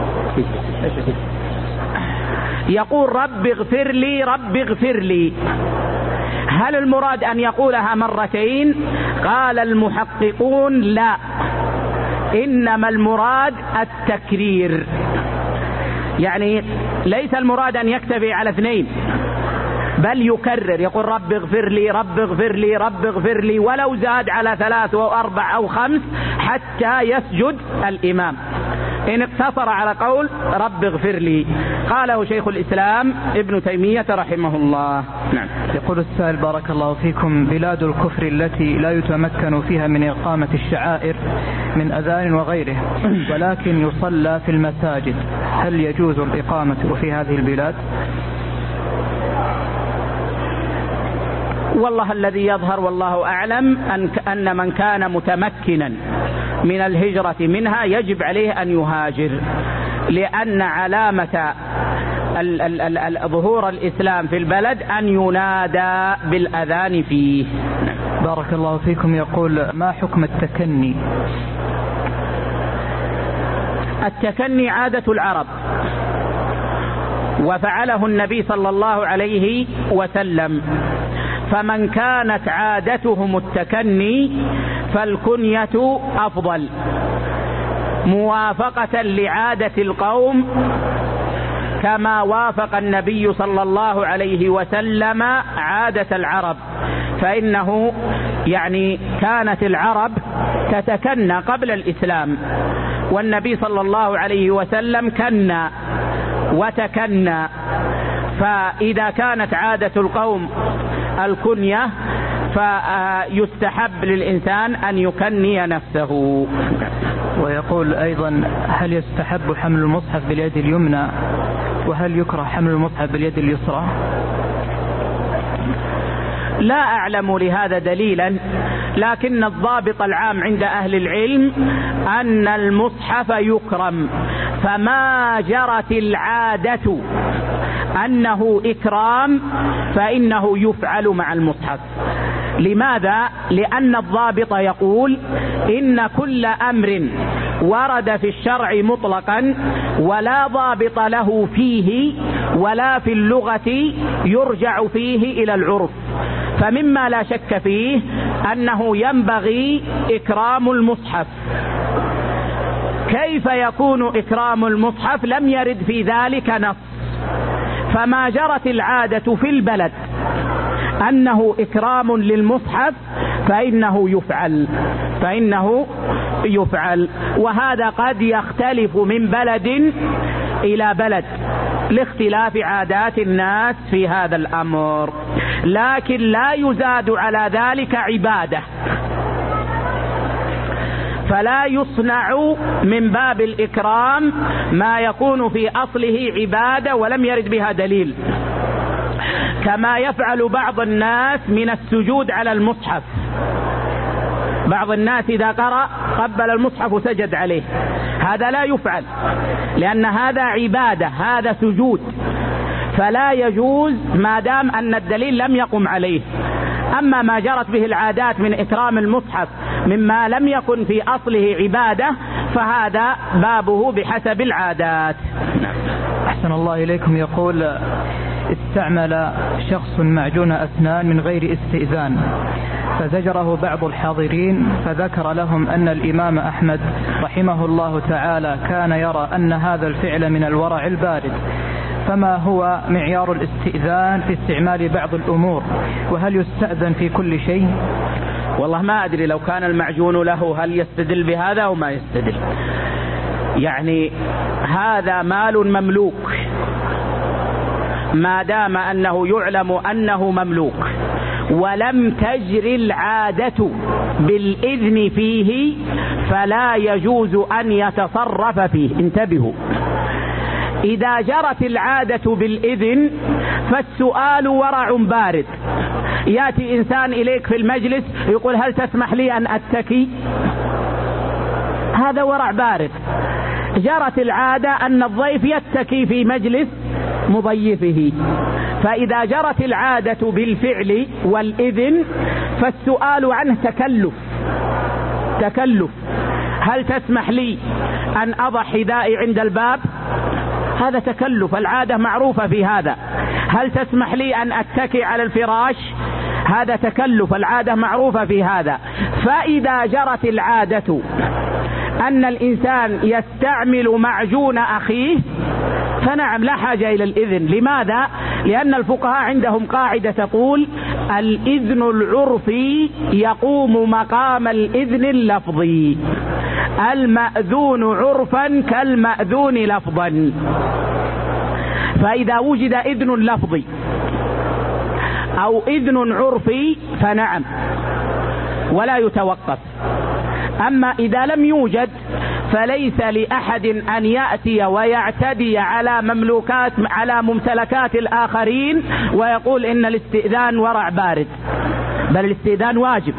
يقول رب اغفر لي رب اغفر لي. هل المراد أن يقولها مرتين؟ قال المحققون لا، إنما المراد التكرير، يعني ليس المراد أن يكتفي على اثنين، بل يكرر، يقول رب اغفر لي رب اغفر لي رب اغفر لي، ولو زاد على ثلاث أو أربع أو خمس حتى يسجد الإمام، إن اقتصر على قول رب اغفر لي. قاله شيخ الإسلام ابن تيمية رحمه الله. نعم. يقول السائل بارك الله فيكم: بلاد الكفر التي لا يتمكن فيها من إقامة الشعائر من أذان وغيره، ولكن يصلى في المساجد، هل يجوز الإقامة في هذه البلاد؟ والله الذي يظهر والله أعلم أن من كان متمكنا من الهجرة منها يجب عليه أن يهاجر، لأن علامة ظهور الإسلام في البلد أن ينادى بالأذان فيه. بارك الله فيكم. يقول: ما حكم التكني؟ التكني عادة العرب، وفعله النبي صلى الله عليه وسلم، فمن كانت عادتهم التكني فالكنية أفضل موافقة لعادة القوم، كما وافق النبي صلى الله عليه وسلم عادة العرب، فإنه يعني كانت العرب تتكنى قبل الإسلام، والنبي صلى الله عليه وسلم كنى وتكنى، فإذا كانت عادة القوم الكنية فيستحب للإنسان أن يكني نفسه. ويقول أيضا: هل يستحب حمل المصحف باليد اليمنى، وهل يكره حمل المصحف باليد اليسرى؟ لا أعلم لهذا دليلا، لكن الضابط العام عند أهل العلم أن المصحف يكرم، فما جرت العادة أنه إكرام فإنه يفعل مع المصحف. لماذا؟ لأن الضابط يقول إن كل أمر ورد في الشرع مطلقا ولا ضابط له فيه ولا في اللغة يرجع فيه إلى العرف، فمما لا شك فيه أنه ينبغي إكرام المصحف. كيف يكون إكرام المصحف؟ لم يرد في ذلك نص، فما جرت العادة في البلد أنه إكرام للمصحف فإنه يفعل فإنه يفعل وهذا قد يختلف من بلد إلى بلد لاختلاف عادات الناس في هذا الأمر، لكن لا يزاد على ذلك عبادة، فلا يصنع من باب الإكرام ما يكون في أصله عبادة ولم يرد بها دليل، كما يفعل بعض الناس من السجود على المصحف. بعض الناس إذا قرأ قبل المصحف وسجد عليه، هذا لا يفعل لأن هذا عبادة، هذا سجود، فلا يجوز ما دام أن الدليل لم يقم عليه. أما ما جرت به العادات من إكرام المصحف مما لم يكن في أصله عبادة فهذا بابه بحسب العادات. أحسن الله إليكم. يقول: استعمل شخص معجون أسنان من غير استئذان فزجره بعض الحاضرين، فذكر لهم أن الإمام أحمد رحمه الله تعالى كان يرى أن هذا الفعل من الورع البارد، فما هو معيار الاستئذان في استعمال بعض الأمور، وهل يستأذن في كل شيء؟ والله ما أدري لو كان المعجون له هل يستدل بهذا أو ما يستدل، يعني هذا مال مملوك، ما دام أنه يعلم أنه مملوك ولم تجر العادة بالإذن فيه فلا يجوز أن يتصرف فيه. انتبهوا، إذا جرت العادة بالإذن فالسؤال ورع بارد. يأتي إنسان إليك في المجلس يقول هل تسمح لي أن أتكي؟ هذا ورع بارد. جرت العادة أن الضيف يتكي في مجلس مضيفه، فإذا جرت العادة بالفعل والإذن فالسؤال عنه تكلف. تكلف، هل تسمح لي أن أضع حذائي عند الباب؟ هذا تكلف، العادة معروفة في هذا. هل تسمح لي أن أتكي على الفراش؟ هذا تكلف، العادة معروفة في هذا. فإذا جرت العادة أن الإنسان يستعمل معجون أخيه فنعم لا حاجة إلى الإذن. لماذا؟ لأن الفقهاء عندهم قاعدة تقول الإذن العرفي يقوم مقام الإذن اللفظي، المأذون عرفا كالمأذون لفظا. فإذا وجد إذن لفظي أو إذن عرفي فنعم ولا يتوقف. أما إذا لم يوجد فليس لأحد أن يأتي ويعتدي على مملوكات على ممتلكات الآخرين ويقول إن الاستئذان ورع بارد، بل الاستئذان واجب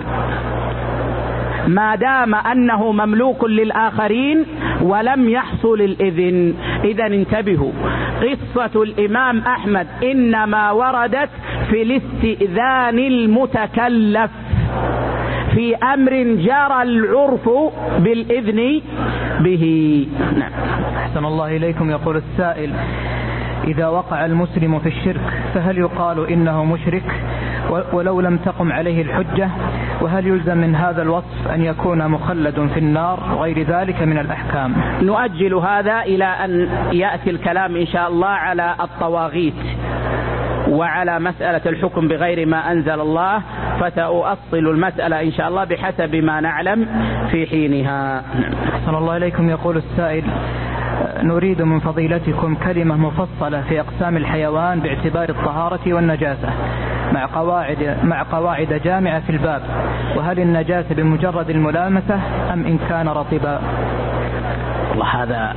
ما دام أنه مملوك للآخرين ولم يحصل الإذن. إذا انتبهوا، قصة الإمام أحمد إنما وردت في الاستئذان المتكلف في أمر جرى العرف بالإذن به. نعم. أحسن الله إليكم. يقول السائل: إذا وقع المسلم في الشرك فهل يقال إنه مشرك ولو لم تقم عليه الحجة؟ وهل يلزم من هذا الوصف أن يكون مخلد في النار وغير ذلك من الأحكام؟ نؤجل هذا إلى أن يأتي الكلام إن شاء الله على الطواغيت وعلى مسألة الحكم بغير ما أنزل الله، فسأؤصل المسألة إن شاء الله بحسب ما نعلم في حينها. أحسن الله إليكم. يقول السائل: نريد من فضيلتكم كلمة مفصلة في أقسام الحيوان باعتبار الطهارة والنجاسة مع قواعد مع قواعد جامعة في الباب، وهل النجاسة بمجرد الملامسة أم إن كان رطبا؟ والله هذا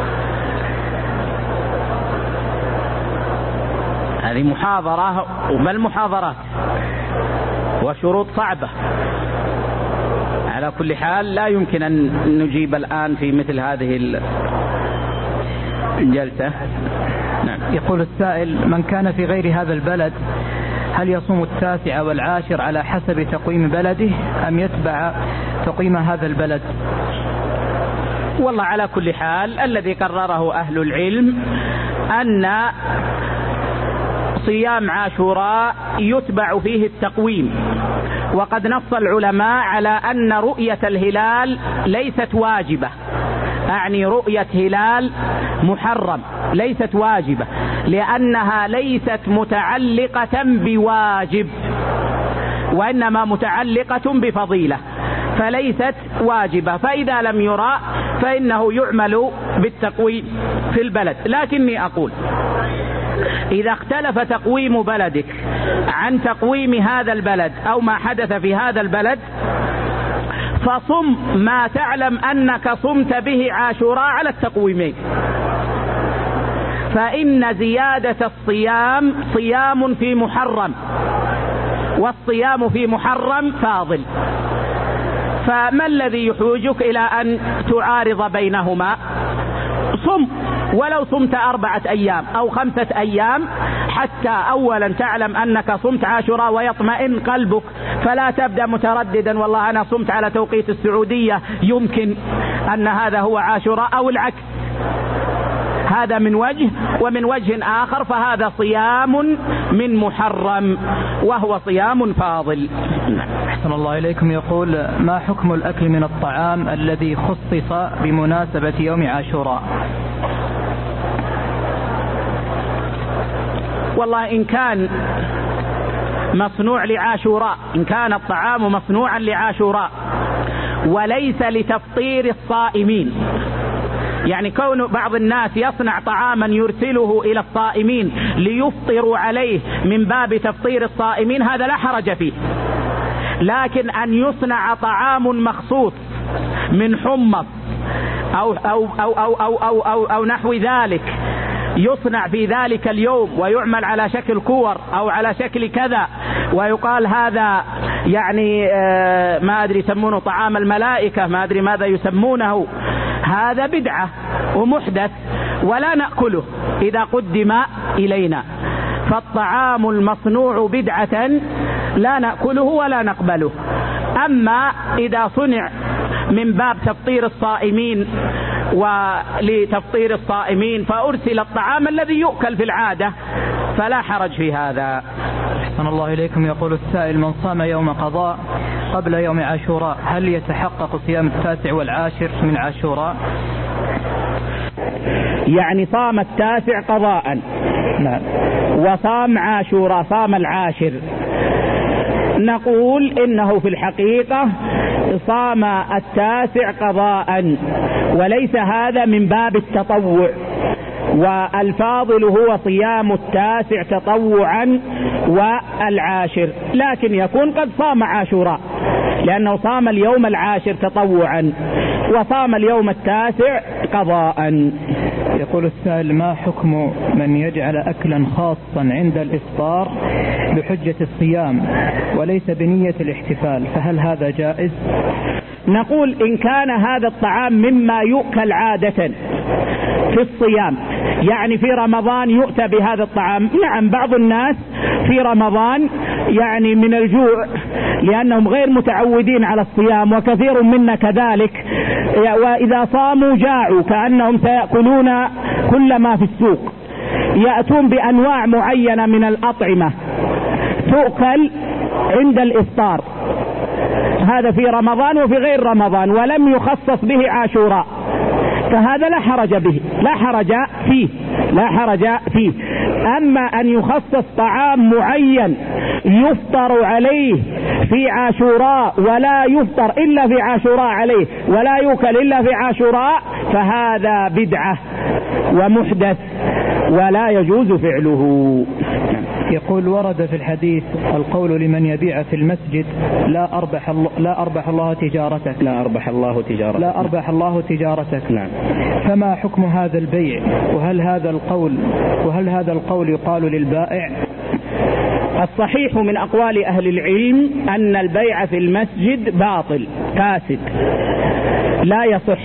هذه محاضرة وبل محاضرات وشروط صعبة. على كل حال لا يمكن أن نجيب الآن في مثل هذه الجلسة. نعم. يقول السائل: من كان في غير هذا البلد هل يصوم التاسع والعاشر على حسب تقويم بلده أم يتبع تقويم هذا البلد؟ والله على كل حال الذي قرره أهل العلم أن صيام عاشوراء يتبع فيه التقويم، وقد نص العلماء على أن رؤية الهلال ليست واجبة، أعني رؤية هلال محرم ليست واجبة، لأنها ليست متعلقة بواجب وإنما متعلقة بفضيلة، فليست واجبة. فإذا لم يرى فإنه يعمل بالتقويم في البلد. لكني أقول إذا اختلف تقويم بلدك عن تقويم هذا البلد أو ما حدث في هذا البلد فصم ما تعلم أنك صمت به عاشوراء على التقويمين، فإن زيادة الصيام صيام في محرم، والصيام في محرم فاضل، فما الذي يحوجك إلى أن تعارض بينهما؟ صم ولو صمت أربعة أيام أو خمسة أيام حتى أولا تعلم أنك صمت عاشوراء ويطمئن قلبك، فلا تبدأ مترددا والله أنا صمت على توقيت السعودية يمكن أن هذا هو عاشوراء أو العكس. هذا من وجه، ومن وجه آخر فهذا صيام من محرم وهو صيام فاضل. أحسن الله إليكم. يقول: ما حكم الأكل من الطعام الذي خصص بمناسبة يوم عاشوراء؟ والله إن كان مصنوع لعاشوراء، إن كان الطعام مصنوعا لعاشوراء وليس لتفطير الصائمين، يعني كون بعض الناس يصنع طعاما يرسله إلى الصائمين ليفطروا عليه من باب تفطير الصائمين هذا لا حرج فيه، لكن أن يصنع طعام مخصوص من حمص أو, أو, أو, أو, أو, أو, أو, أو نحو ذلك يصنع في ذلك اليوم ويعمل على شكل كور أو على شكل كذا ويقال هذا يعني ما أدري يسمونه طعام الملائكة، ما أدري ماذا يسمونه، هذا بدعة ومحدث ولا نأكله إذا قدم إلينا. فالطعام المصنوع بدعة لا نأكله ولا نقبله. أما إذا صنع من باب تفطير الصائمين ولتفطير الصائمين فأرسل الطعام الذي يؤكل في العادة فلا حرج في هذا. أحسن الله إليكم. يقول السائل: من صام يوم قضاء قبل يوم عاشوراء هل يتحقق صيام التاسع والعاشر من عاشوراء؟ يعني صام التاسع قضاء نعم وصام عاشوراء صام العاشر، نقول إنه في الحقيقة صام التاسع قضاء وليس هذا من باب التطوع، والفاضل هو صيام التاسع تطوعا والعاشر، لكن يكون قد صام عاشوراء لأنه صام اليوم العاشر تطوعا وصام اليوم التاسع قضاء. يقول السائل: ما حكم من يجعل أكلا خاصا عند الإفطار بحجة الصيام وليس بنية الاحتفال، فهل هذا جائز؟ نقول إن كان هذا الطعام مما يؤكل عادة في الصيام، يعني في رمضان يؤتى بهذا الطعام، نعم بعض الناس في رمضان يعني من الجوع لأنهم غير متعودين على الصيام وكثير منا كذلك، وإذا صاموا جاعوا كأنهم سيأكلون كل ما في السوق، يأتون بأنواع معينة من الأطعمة تؤكل عند الإفطار، هذا في رمضان وفي غير رمضان ولم يخصص به عاشوراء، فهذا لا حرج به لا حرج فيه لا حرج فيه. أما أن يخصص طعام معين يفطر عليه في عاشوراء ولا يفطر إلا في عاشوراء عليه ولا يؤكل إلا في عاشوراء فهذا بدعة ومحدث ولا يجوز فعله. يقول: ورد في الحديث القول لمن يبيع في المسجد لا أربح الله لا أربح الله تجارتك لا أربح الله تجارتك لا أربح الله تجارتك نعم. فما حكم هذا البيع؟ وهل هذا القول وهل هذا القول يقال للبائع؟ الصحيح من أقوال أهل العلم أن البيع في المسجد باطل فاسد لا يصح،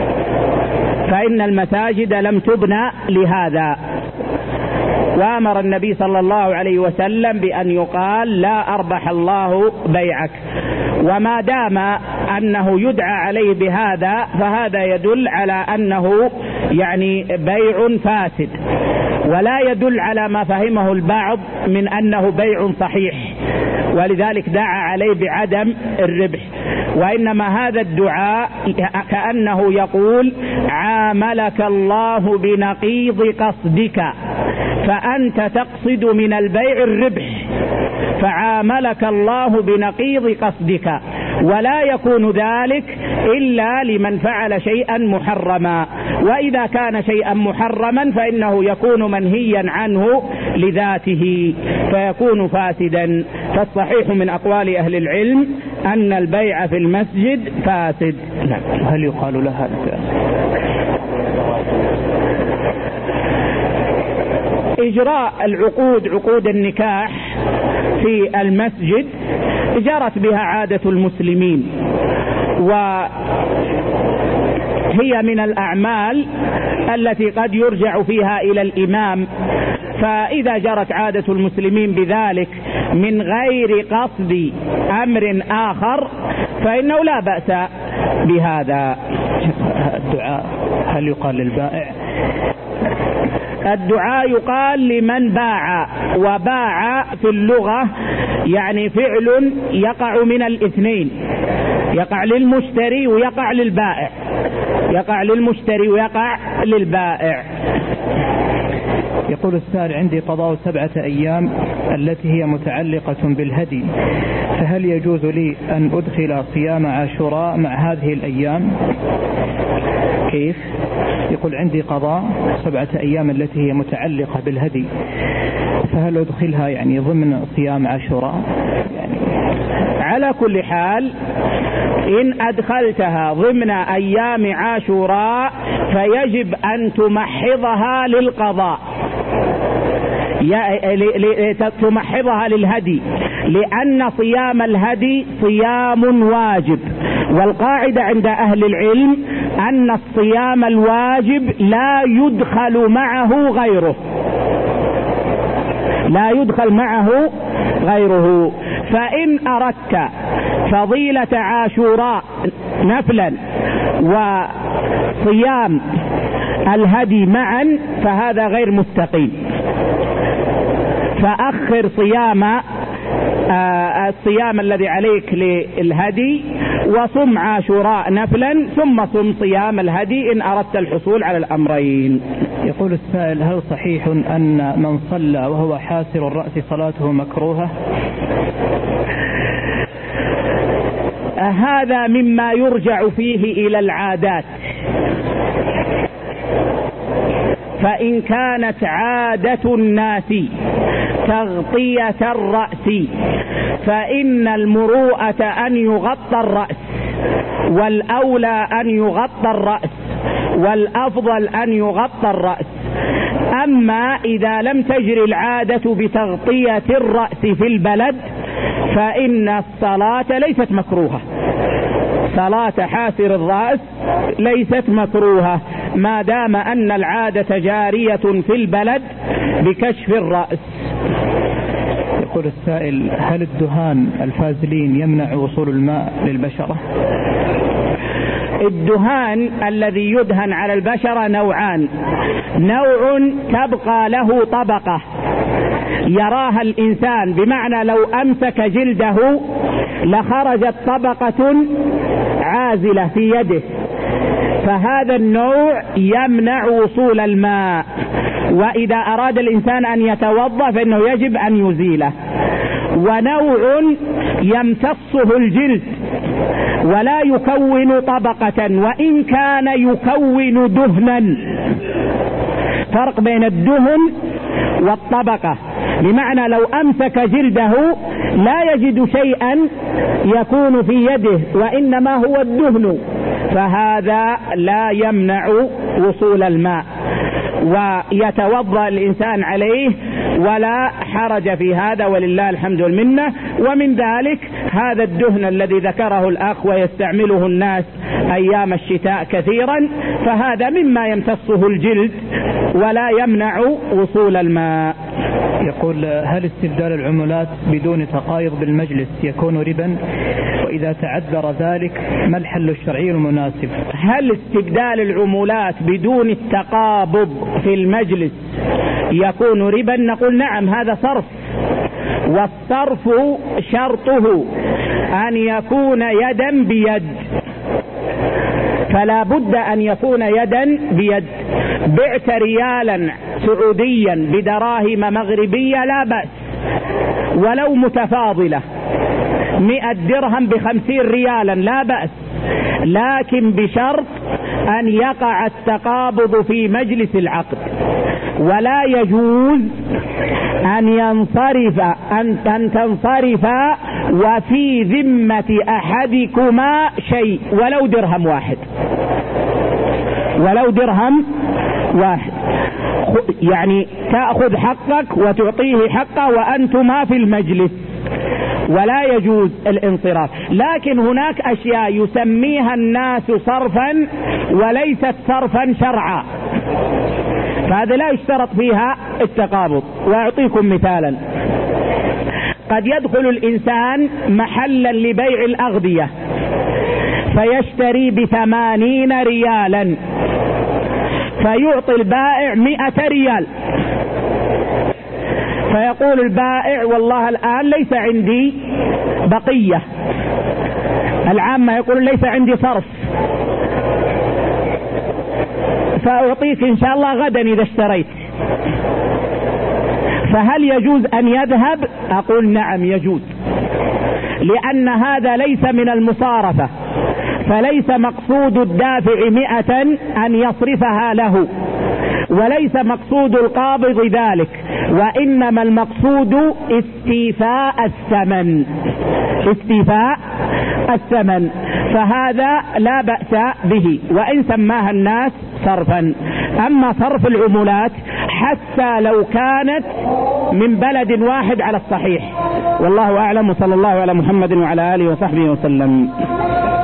فإن المساجد لم تبنى لهذا، وأمر النبي صلى الله عليه وسلم بأن يقال لا أربح الله بيعك، وما دام أنه يدعى عليه بهذا فهذا يدل على أنه يعني بيع فاسد، ولا يدل على ما فهمه البعض من أنه بيع صحيح ولذلك دعا عليه بعدم الربح، وإنما هذا الدعاء كأنه يقول عاملك الله بنقيض قصدك، فأنت تقصد من البيع الربح فعاملك الله بنقيض قصدك، ولا يكون ذلك إلا لمن فعل شيئا محرما، وإذا كان شيئا محرما فإنه يكون منهيا عنه لذاته فيكون فاسدا. فالصحيح من أقوال أهل العلم أن البيع في المسجد فاسد. هل يقال لها إجراء العقود عقود النكاح في المسجد جرت بها عادة المسلمين، وهي من الأعمال التي قد يرجع فيها إلى الإمام، فإذا جرت عادة المسلمين بذلك من غير قصد أمر آخر فإنه لا بأس بهذا. الدعاء هل يقال للبائع؟ الدعاء يقال لمن باع، وباع في اللغة يعني فعل يقع من الاثنين، يقع للمشتري ويقع للبائع، يقع للمشتري ويقع للبائع. يقول السائل: عندي قضاء سبعة أيام التي هي متعلقة بالهدي، فهل يجوز لي أن أدخل صيام عاشوراء مع هذه الأيام؟ كيف؟ يقول: عندي قضاء سبعة أيام التي هي متعلقة بالهدي، فهل أدخلها يعني ضمن صيام عاشوراء؟ يعني على كل حال إن أدخلتها ضمن أيام عاشوراء فيجب أن تمحضها للقضاء، تمحضها للهدي، لأن صيام الهدي صيام واجب، والقاعدة عند أهل العلم أن الصيام الواجب لا يدخل معه غيره، لا يدخل معه غيره. فإن أردت فضيلة عاشوراء نفلا وصيام الهدي معا فهذا غير مستقيم، فأخر صيام آه الصيام الذي عليك للهدي وصم عاشوراء نفلا ثم صم صيام الهدي إن أردت الحصول على الأمرين. يقول السائل: هل صحيح أن من صلى وهو حاسر الرأس صلاته مكروهة؟ هذا مما يرجع فيه إلى العادات، فإن كانت عادة الناس تغطية الرأس فإن المروءة أن يغطى الرأس، والأولى أن يغطى الرأس، والأفضل أن يغطى الرأس. أما إذا لم تجري العادة بتغطية الرأس في البلد فإن الصلاة ليست مكروهة، صلاة حاسر الرأس ليست مكروهة ما دام أن العادة جارية في البلد بكشف الرأس. يقول السائل: هل الدهان الفازلين يمنع وصول الماء للبشرة؟ الدهان الذي يدهن على البشرة نوعان: نوع تبقى له طبقة يراها الإنسان، بمعنى لو أمسك جلده لخرجت طبقة عازلة في يده، فهذا النوع يمنع وصول الماء، وإذا أراد الإنسان أن يتوضأ فإنه يجب أن يزيله. ونوع يمتصه الجلد ولا يكون طبقة وإن كان يكون دهنا، فرق بين الدهن والطبقة، بمعنى لو أمسك جلده لا يجد شيئا يكون في يده وإنما هو الدهن، فهذا لا يمنع وصول الماء ويتوضأ الإنسان عليه ولا حرج في هذا ولله الحمد والمنة. ومن ذلك هذا الدهن الذي ذكره الأخ ويستعمله الناس أيام الشتاء كثيرا، فهذا مما يمتصه الجلد ولا يمنع وصول الماء. يقول: هل استبدال العملات بدون تقايض بالمجلس يكون ربا؟ وإذا تعذر ذلك ما الحل الشرعي المناسب؟ هل استبدال العملات بدون التقابض في المجلس يكون ربا؟ نقول نعم، هذا صرف، والصرف شرطه أن يكون يدا بيد، فلا بد أن يكون يدا بيد. بعت ريالا سعوديا بدراهم مغربية لا بأس ولو متفاضلة، مئة درهم بخمسين ريالا لا بأس، لكن بشرط أن يقع التقابض في مجلس العقد، ولا يجوز أن ينصرف أن, أن تنصرف وفي ذمة أحدكما شيء ولو درهم واحد، ولو درهم واحد، يعني تأخذ حقك وتعطيه حقه وأنتما في المجلس، ولا يجوز الانصراف. لكن هناك أشياء يسميها الناس صرفا وليست صرفا شرعا، فهذا لا يشترط فيها التقابض. وأعطيكم مثالا: قد يدخل الإنسان محلا لبيع الأغذية فيشتري بثمانين ريالا فيعطي البائع مئة ريال، فيقول البائع: والله الآن ليس عندي بقية، العامة يقول ليس عندي صرف، فأعطيك إن شاء الله غدا إذا اشتريت. فهل يجوز أن يذهب؟ أقول نعم يجوز، لأن هذا ليس من المصارفة، فليس مقصود الدافع مئة أن يصرفها له، وليس مقصود القابض ذلك، وإنما المقصود استيفاء الثمن، استيفاء الثمن، فهذا لا بأس به وإن سماها الناس صرفا. أما صرف العمولات حتى لو كانت من بلد واحد على الصحيح، والله أعلم، وصلى الله على محمد وعلى آله وصحبه وسلم.